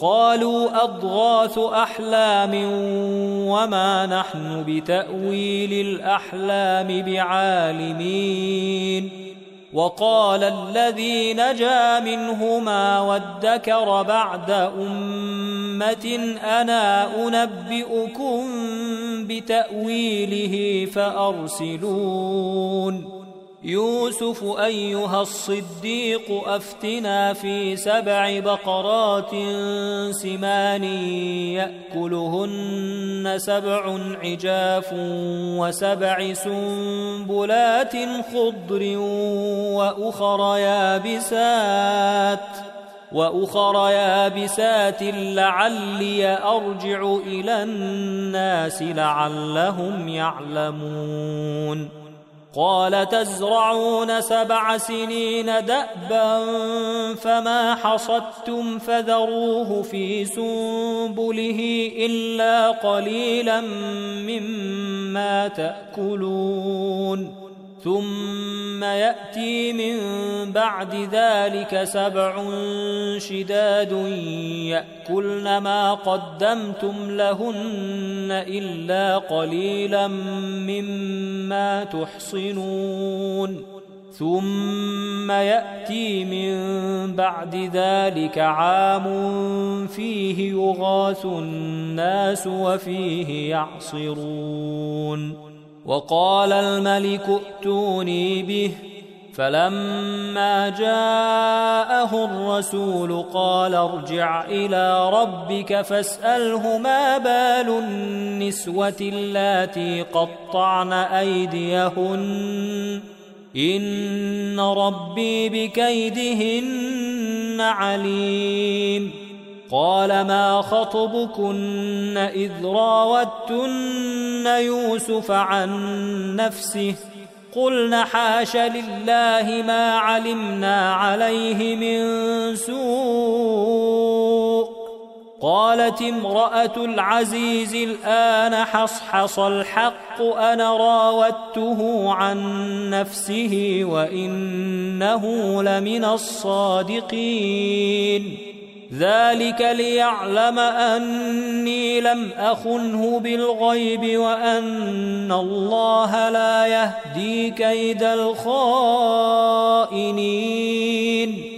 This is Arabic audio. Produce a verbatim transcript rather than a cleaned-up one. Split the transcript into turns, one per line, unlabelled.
قالوا أضغاث أحلام وما نحن بتأويل الأحلام بعالمين. وقال الذي نجا منهما وادكر بعد أمة أنا أنبئكم بتأويله فأرسلون. يوسف أيها الصديق أفتنا في سبع بقرات سمان يأكلهن سبع عجاف وسبع سنبلات خضر وأخر يابسات وأخر يابسات لعلي أرجع إلى الناس لعلهم يعلمون. قال تزرعون سبع سنين دأبا فما حصدتم فذروه في سنبله إلا قليلا مما تأكلون. ثم يأتي من بعد ذلك سبع شداد يأكلن ما قدمتم لهن إلا قليلا مما تحصنون. ثم يأتي من بعد ذلك عام فيه يغاث الناس وفيه يعصرون. وقال الملك ائتوني به فلما جاءه الرسول قال ارجع إلى ربك فاسأله ما بال النسوة اللاتي قطعن أيديهن إن ربي بكيدهن عليم. قال ما خطبكن إذ راوتن يوسف عن نفسه قلن حاش لله ما علمنا عليه من سوء. قالت امرأة العزيز الآن حصحص الحق أنا راودته عن نفسه وإنه لمن الصادقين. ذلك ليعلم أني لم أخنه بالغيب وأن الله لا يهدي كيد الخائنين.